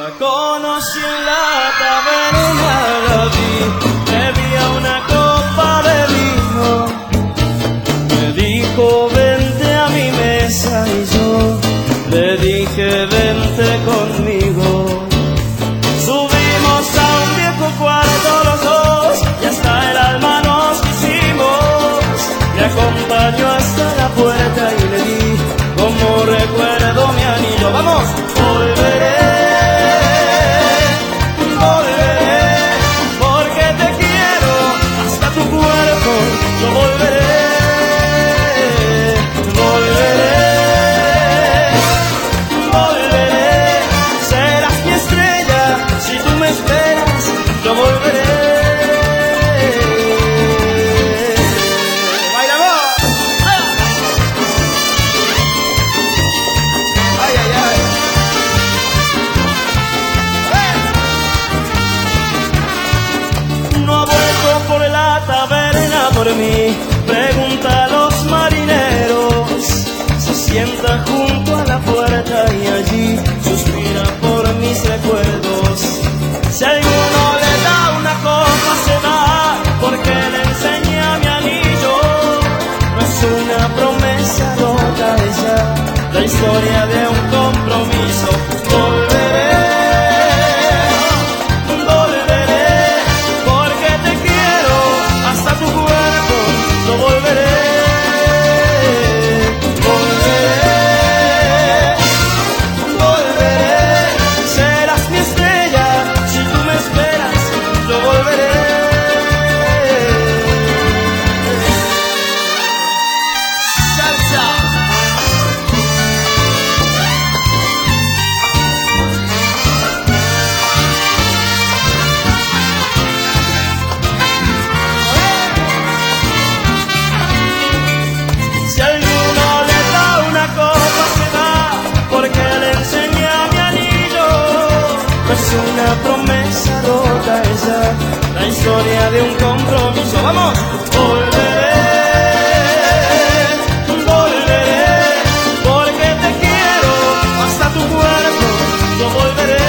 La conocí en la taberna, la vi, bebía una copa de vino. Me dijo vente a mi mesa y yo le dije vente conmigo. Subimos a un viejo cuarto los dos y hasta el alma nos hicimos. Me acompañó hasta la puerta y le di como recuerdo mi anillo. ¡Vamos! Volveré, porque te quiero hasta tu cuerpo. Yo volveré, volveré, serás mi estrella si tú me esperas. Yo volveré. Por mí, pregunta a los marineros. Se sienta junto a la puerta y allí suspira por mis recuerdos. Si alguno le da una copa se va, porque le enseña mi anillo. No es una promesa rota, es ya la historia de un compromiso. Volveré. Yo volveré, volveré, volveré, serás mi estrella si tú me esperas. Yo volveré. Salsa. Si alguno le da una copa se va, porque le enseña mi anillo. No es una promesa rota, esa la historia de un compromiso. ¡Vamos! Volveré, volveré, porque te quiero hasta tu cuerpo. Yo volveré.